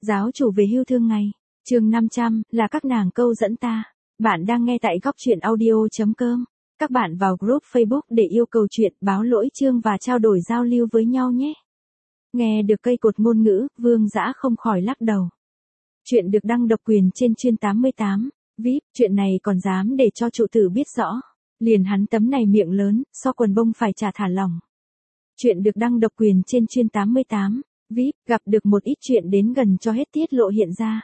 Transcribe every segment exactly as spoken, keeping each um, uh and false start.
Giáo chủ về hưu thương ngày. Chương năm trăm, là các nàng câu dẫn ta. Bạn đang nghe tại góc truyện audio.com. Các bạn vào group Facebook để yêu cầu chuyện, báo lỗi chương và trao đổi giao lưu với nhau nhé. Nghe được cây cột ngôn ngữ, Vương Dã không khỏi lắc đầu. Chuyện được đăng độc quyền trên chuyên tám mươi tám. vê i pê, chuyện này còn dám để cho trụ tử biết rõ. Liền hắn tấm này miệng lớn, so quần bông phải trả thả lỏng. Chuyện được đăng độc quyền trên chuyên tám mươi tám. vê i pê, gặp được một ít chuyện đến gần cho hết tiết lộ hiện ra.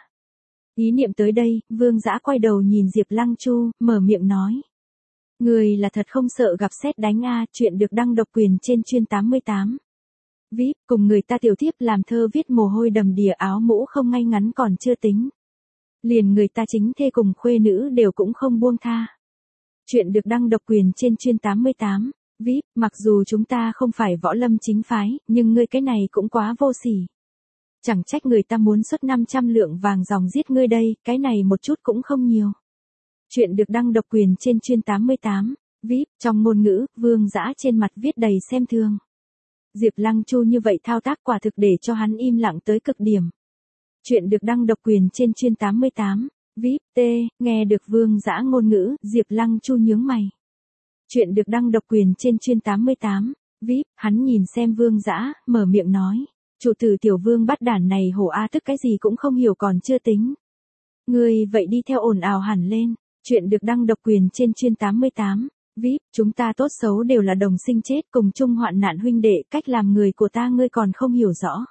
Ý niệm tới đây, Vương Dã quay đầu nhìn Diệp Lăng Chu, mở miệng nói. Người là thật không sợ gặp sét đánh a, chuyện được đăng độc quyền trên chuyên tám mươi tám. vê i pê, cùng người ta tiểu thiếp làm thơ viết mồ hôi đầm đìa áo mũ không ngay ngắn còn chưa tính. Liền người ta chính thê cùng khuê nữ đều cũng không buông tha. Chuyện được đăng độc quyền trên chuyên tám mươi tám. vê i pê, mặc dù chúng ta không phải võ lâm chính phái, nhưng ngươi cái này cũng quá vô sỉ. Chẳng trách người ta muốn xuất năm trăm lượng vàng dòng giết ngươi đây, cái này một chút cũng không nhiều. Chuyện được đăng độc quyền trên chuyên tám mươi tám. vê i pê, trong ngôn ngữ, Vương Dã trên mặt viết đầy xem thường. Diệp Lăng Chu như vậy thao tác quả thực để cho hắn im lặng tới cực điểm. Chuyện được đăng độc quyền trên chuyên tám mươi tám. vê i pê, t, nghe được Vương Dã ngôn ngữ, Diệp Lăng Chu nhướng mày. Chuyện được đăng độc quyền trên chuyên tám mươi tám. vê i pê, hắn nhìn xem Vương Dã, mở miệng nói. Chủ tử tiểu Vương bắt đản này hổ a tức cái gì cũng không hiểu còn chưa tính. Ngươi vậy đi theo ồn ào hẳn lên. Chuyện được đăng độc quyền trên chuyên tám mươi tám. vê i pê, chúng ta tốt xấu đều là đồng sinh chết cùng chung hoạn nạn huynh đệ, cách làm người của ta ngươi còn không hiểu rõ.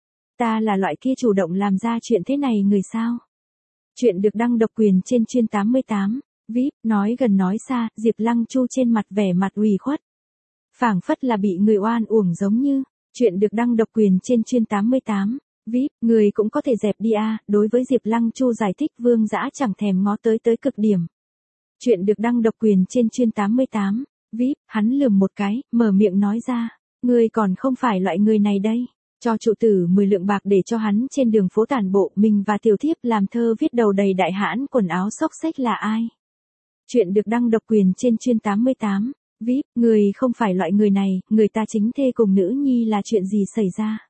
Ta là loại kia chủ động làm ra chuyện thế này người sao? Chuyện được đăng độc quyền trên chuyên tám mươi tám. vê i pê, nói gần nói xa, Diệp Lăng Chu trên mặt vẻ mặt ủy khuất. Phảng phất là bị người oan uổng giống như. Chuyện được đăng độc quyền trên chuyên tám mươi tám. vê i pê, người cũng có thể dẹp đi a, đối với Diệp Lăng Chu giải thích Vương Dã chẳng thèm ngó tới tới cực điểm. Chuyện được đăng độc quyền trên chuyên tám mươi tám. vê i pê, hắn lườm một cái, mở miệng nói ra. Ngươi còn không phải loại người này đây. Cho trụ tử mười lượng bạc để cho hắn trên đường phố tản bộ, mình và tiểu thiếp làm thơ viết đầu đầy đại hãn quần áo xốc xếch là ai? Chuyện được đăng độc quyền trên chuyên tám mươi tám. vê i pê, người không phải loại người này, người ta chính thê cùng nữ nhi là chuyện gì xảy ra?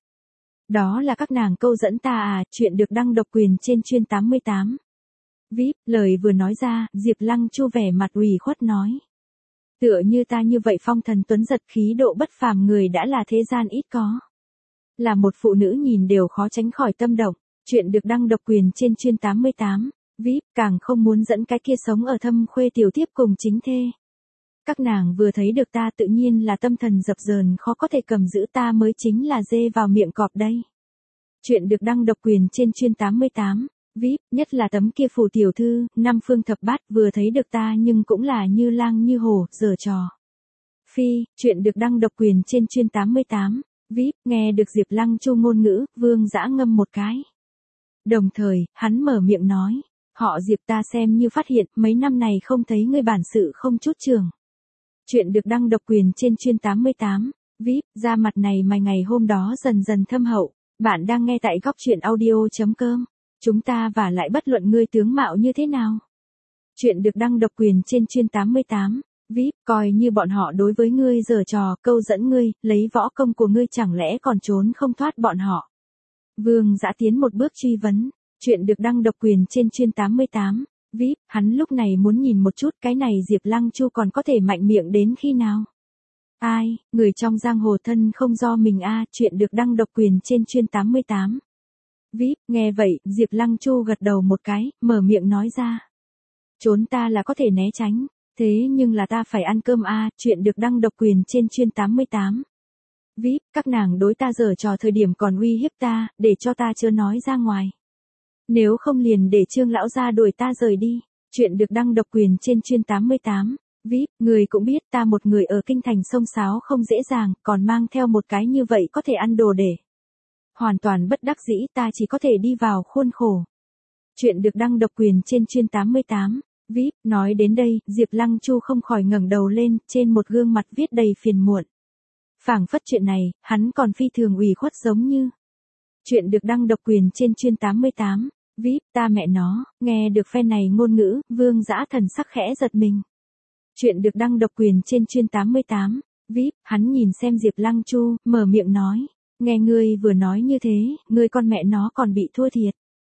Đó là các nàng câu dẫn ta à, chuyện được đăng độc quyền trên chuyên tám mươi tám. vê i pê, lời vừa nói ra, Diệp Lăng Chu vẻ mặt ủy khuất nói. Tựa như ta như vậy phong thần tuấn giật khí độ bất phàm người đã là thế gian ít có. Là một phụ nữ nhìn đều khó tránh khỏi tâm động. Chuyện được đăng độc quyền trên chuyên tám mươi tám. vê i pê, càng không muốn dẫn cái kia sống ở thâm khuê tiểu thiếp cùng chính thê. Các nàng vừa thấy được ta tự nhiên là tâm thần dập dờn khó có thể cầm giữ ta mới chính là dê vào miệng cọp đây. Chuyện được đăng độc quyền trên chuyên tám mươi tám. vê i pê, nhất là tấm kia phù tiểu thư, năm phương thập bát vừa thấy được ta nhưng cũng là như lang như hổ, giở trò. Phi, chuyện được đăng độc quyền trên chuyên tám mươi tám. vê i pê, nghe được Diệp Lăng Chu ngôn ngữ, Vương Dã ngâm một cái. Đồng thời, hắn mở miệng nói. Họ Diệp ta xem như phát hiện, mấy năm này không thấy ngươi bản sự không chút trường. Chuyện được đăng độc quyền trên chuyên tám mươi tám. vê i pê, ra mặt này mày ngày hôm đó dần dần thâm hậu. Bạn đang nghe tại góc truyện audio.com. Chúng ta và lại bất luận ngươi tướng mạo như thế nào. Chuyện được đăng độc quyền trên chuyên tám mươi tám. vê i pê, coi như bọn họ đối với ngươi giở trò, câu dẫn ngươi, lấy võ công của ngươi chẳng lẽ còn trốn không thoát bọn họ. Vương Dã tiến một bước truy vấn. Chuyện được đăng độc quyền trên chuyên tám mươi tám. vê i pê, hắn lúc này muốn nhìn một chút cái này Diệp Lăng Chu còn có thể mạnh miệng đến khi nào. Ai, người trong giang hồ thân không do mình a, chuyện được đăng độc quyền trên chuyên tám mươi tám. vê i pê, nghe vậy, Diệp Lăng Chu gật đầu một cái, mở miệng nói ra. Trốn ta là có thể né tránh, thế nhưng là ta phải ăn cơm a, chuyện được đăng độc quyền trên chuyên tám mươi tám. vê i pê, các nàng đối ta giở trò thời điểm còn uy hiếp ta, để cho ta chưa nói ra ngoài. Nếu không liền để Trương lão gia đuổi ta rời đi. Chuyện được đăng độc quyền trên chuyên tám mươi tám. vê i pê, người cũng biết ta một người ở kinh thành sông sáo không dễ dàng, còn mang theo một cái như vậy có thể ăn đồ để. Hoàn toàn bất đắc dĩ ta chỉ có thể đi vào khuôn khổ. Chuyện được đăng độc quyền trên chuyên tám mươi tám. vê i pê, nói đến đây, Diệp Lăng Chu không khỏi ngẩng đầu lên, trên một gương mặt viết đầy phiền muộn. Phảng phất chuyện này, hắn còn phi thường ủy khuất giống như. Chuyện được đăng độc quyền trên chuyên tám mươi tám. vê i pê, ta mẹ nó, nghe được phe này ngôn ngữ, Vương Dã thần sắc khẽ giật mình. Chuyện được đăng độc quyền trên chuyên tám mươi tám. vê i pê, hắn nhìn xem Diệp Lăng Chu, mở miệng nói. Nghe ngươi vừa nói như thế, ngươi con mẹ nó còn bị thua thiệt.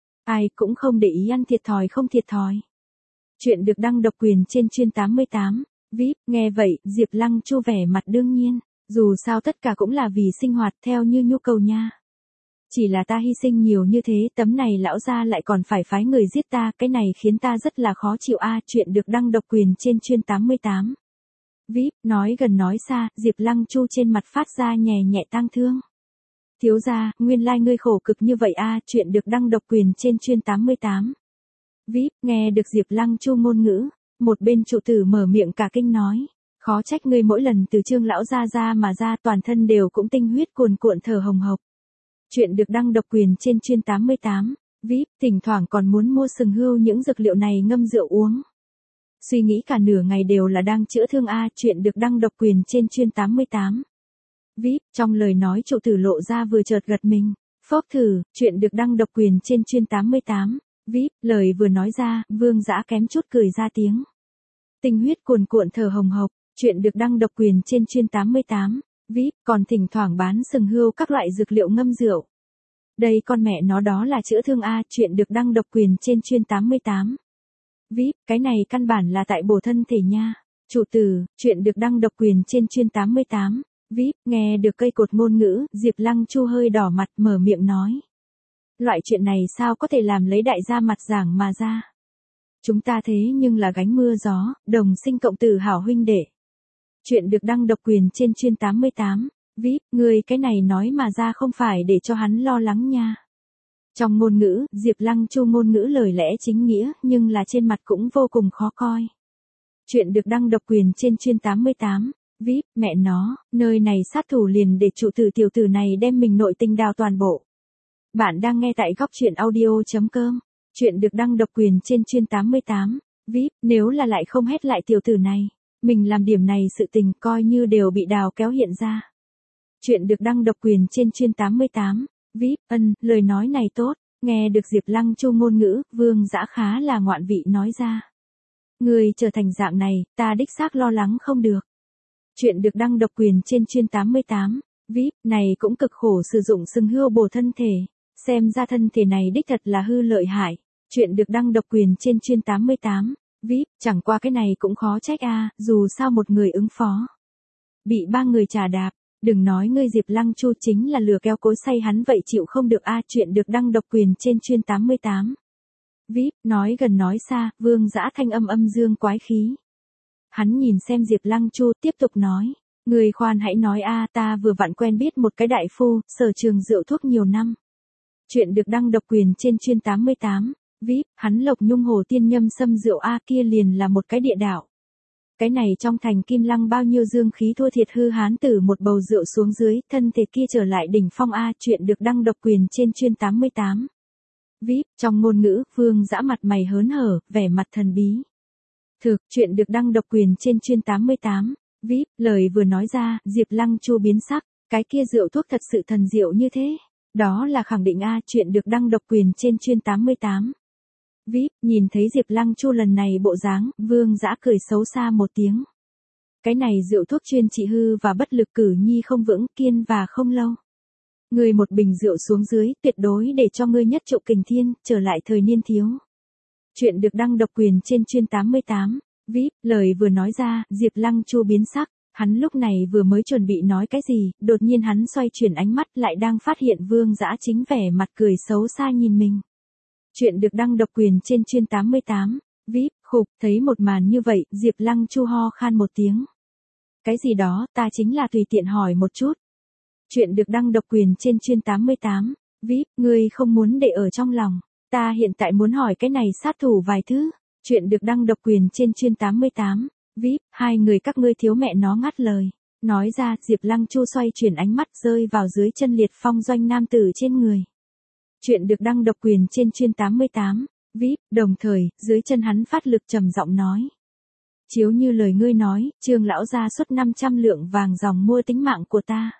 Ai cũng không để ý ăn thiệt thòi không thiệt thòi. Chuyện được đăng độc quyền trên chuyên tám mươi tám. vê i pê, nghe vậy, Diệp Lăng Chu vẻ mặt đương nhiên. Dù sao tất cả cũng là vì sinh hoạt theo như nhu cầu nha. Chỉ là ta hy sinh nhiều như thế, tấm này lão gia lại còn phải phái người giết ta, cái này khiến ta rất là khó chịu a. Chuyện được đăng độc quyền trên chuyên tám mươi tám. vê i pê, nói gần nói xa, Diệp Lăng Chu trên mặt phát ra nhè nhẹ tang thương. Thiếu gia, nguyên lai ngươi khổ cực như vậy a. Chuyện được đăng độc quyền trên chuyên tám mươi tám. vê i pê, nghe được Diệp Lăng Chu ngôn ngữ, một bên trụ tử mở miệng cả kinh nói. Khó trách ngươi mỗi lần từ Trương lão gia ra mà ra toàn thân đều cũng tinh huyết cuồn cuộn thở hồng hộc. Chuyện được đăng độc quyền trên chuyên tám mươi tám. vê i pê, thỉnh thoảng còn muốn mua sừng hươu những dược liệu này ngâm rượu uống. Suy nghĩ cả nửa ngày đều là đang chữa thương a. Chuyện được đăng độc quyền trên chuyên tám mươi tám. vê i pê, trong lời nói trụ tử lộ ra vừa chợt gật mình. Phốc thử, chuyện được đăng độc quyền trên chuyên tám mươi tám. vê i pê, lời vừa nói ra, Vương Dã kém chút cười ra tiếng. Tinh huyết cuồn cuộn thở hồng hộc, chuyện được đăng độc quyền trên chuyên tám mươi tám. vê i pê, còn thỉnh thoảng bán sừng hươu các loại dược liệu ngâm rượu. Đây con mẹ nó đó là chữa thương a. Chuyện được đăng độc quyền trên chuyên tám mươi tám. vê i pê, cái này căn bản là tại bổ thân thể nha. Chủ tử, chuyện được đăng độc quyền trên chuyên tám mươi tám. vê i pê, nghe được cây cột ngôn ngữ, Diệp Lăng Chu hơi đỏ mặt mở miệng nói. Loại chuyện này sao có thể làm lấy đại gia mặt giảng mà ra. Chúng ta thế nhưng là gánh mưa gió, đồng sinh cộng tử hảo huynh đệ. Chuyện được đăng độc quyền trên chuyên tám mươi tám. vê i pê, người cái này nói mà ra không phải để cho hắn lo lắng nha. Trong ngôn ngữ, Diệp Lăng Chu ngôn ngữ lời lẽ chính nghĩa, nhưng là trên mặt cũng vô cùng khó coi. Chuyện được đăng độc quyền trên chuyên tám mươi tám. vê i pê, mẹ nó, nơi này sát thủ liền để trụ tử tiểu tử này đem mình nội tình đào toàn bộ. Bạn đang nghe tại góc truyện audio.com. Chuyện được đăng độc quyền trên chuyên tám mươi tám. vê i pê, nếu là lại không hét lại tiểu tử này, mình làm điểm này sự tình coi như đều bị đào kéo hiện ra. Chuyện được đăng độc quyền trên chuyên tám mươi tám. vê i pê, ân, lời nói này tốt, nghe được Diệp Lăng Chu ngôn ngữ, Vương Dã khá là ngoạn vị nói ra. Người trở thành dạng này, ta đích xác lo lắng không được. Chuyện được đăng độc quyền trên chuyên tám mươi tám. vê i pê, này cũng cực khổ sử dụng sừng hươu bổ thân thể, xem ra thân thể này đích thật là hư lợi hại. Chuyện được đăng độc quyền trên chuyên tám mươi tám. vê i pê, chẳng qua cái này cũng khó trách a, dù sao một người ứng phó. Bị ba người trà đạp, đừng nói ngươi Diệp Lăng Chu chính là lừa kéo cối xay hắn vậy chịu không được a. Chuyện được đăng độc quyền trên chuyên tám mươi tám. vê i pê, nói gần nói xa, Vương Dã thanh âm âm dương quái khí. Hắn nhìn xem Diệp Lăng Chu tiếp tục nói. Người khoan hãy nói a, ta vừa vặn quen biết một cái đại phu, sở trường rượu thuốc nhiều năm. Chuyện được đăng độc quyền trên chuyên tám mươi tám. vê i pê, hắn Lộc Nhung Hồ Tiên Nhâm Sâm rượu a kia liền là một cái địa đạo. Cái này trong thành Kim Lăng bao nhiêu dương khí thua thiệt hư hán tử một bầu rượu xuống dưới, thân thể kia trở lại đỉnh phong a. Chuyện được đăng độc quyền trên chuyên tám mươi tám. vê i pê, trong ngôn ngữ, Vương Dã mặt mày hớn hở, vẻ mặt thần bí. Thực, chuyện được đăng độc quyền trên chuyên tám mươi tám. vê i pê, lời vừa nói ra, Diệp Lăng Chu biến sắc, cái kia rượu thuốc thật sự thần diệu như thế. Đó là khẳng định a. Chuyện được đăng độc quyền trên chuyên tám mươi tám. vê i pê, nhìn thấy Diệp Lăng Chu lần này bộ dáng, Vương Dã cười xấu xa một tiếng. Cái này rượu thuốc chuyên trị hư và bất lực cử nhi không vững, kiên và không lâu. Người một bình rượu xuống dưới, tuyệt đối để cho ngươi nhất trụ kình thiên, trở lại thời niên thiếu. Chuyện được đăng độc quyền trên chuyên tám mươi tám. vê i pê, lời vừa nói ra, Diệp Lăng Chu biến sắc, hắn lúc này vừa mới chuẩn bị nói cái gì, đột nhiên hắn xoay chuyển ánh mắt lại đang phát hiện Vương Dã chính vẻ mặt cười xấu xa nhìn mình. Chuyện được đăng độc quyền trên chuyên tám mươi tám. vê i pê, khục, thấy một màn như vậy, Diệp Lăng Chu ho khan một tiếng. Cái gì đó, ta chính là tùy tiện hỏi một chút. Chuyện được đăng độc quyền trên chuyên tám mươi tám. vê i pê, ngươi không muốn để ở trong lòng. Ta hiện tại muốn hỏi cái này sát thủ vài thứ. Chuyện được đăng độc quyền trên chuyên tám mươi tám. vê i pê, hai người các ngươi thiếu mẹ nó ngắt lời. Nói ra, Diệp Lăng Chu xoay chuyển ánh mắt rơi vào dưới chân Liệt Phong doanh nam tử trên người. Chuyện được đăng độc quyền trên chuyên tám mươi tám. vê i pê, đồng thời, dưới chân hắn phát lực trầm giọng nói. Chiếu như lời ngươi nói, Trương lão gia xuất năm trăm lượng vàng dòng mua tính mạng của ta.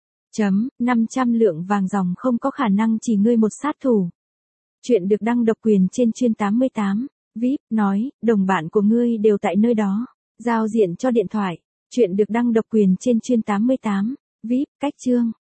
Chấm, năm trăm lượng vàng dòng không có khả năng chỉ ngươi một sát thủ. Chuyện được đăng độc quyền trên chuyên tám mươi tám. vê i pê, nói, đồng bạn của ngươi đều tại nơi đó. Giao diện cho điện thoại. Chuyện được đăng độc quyền trên chuyên tám mươi tám. vê i pê, cách chương.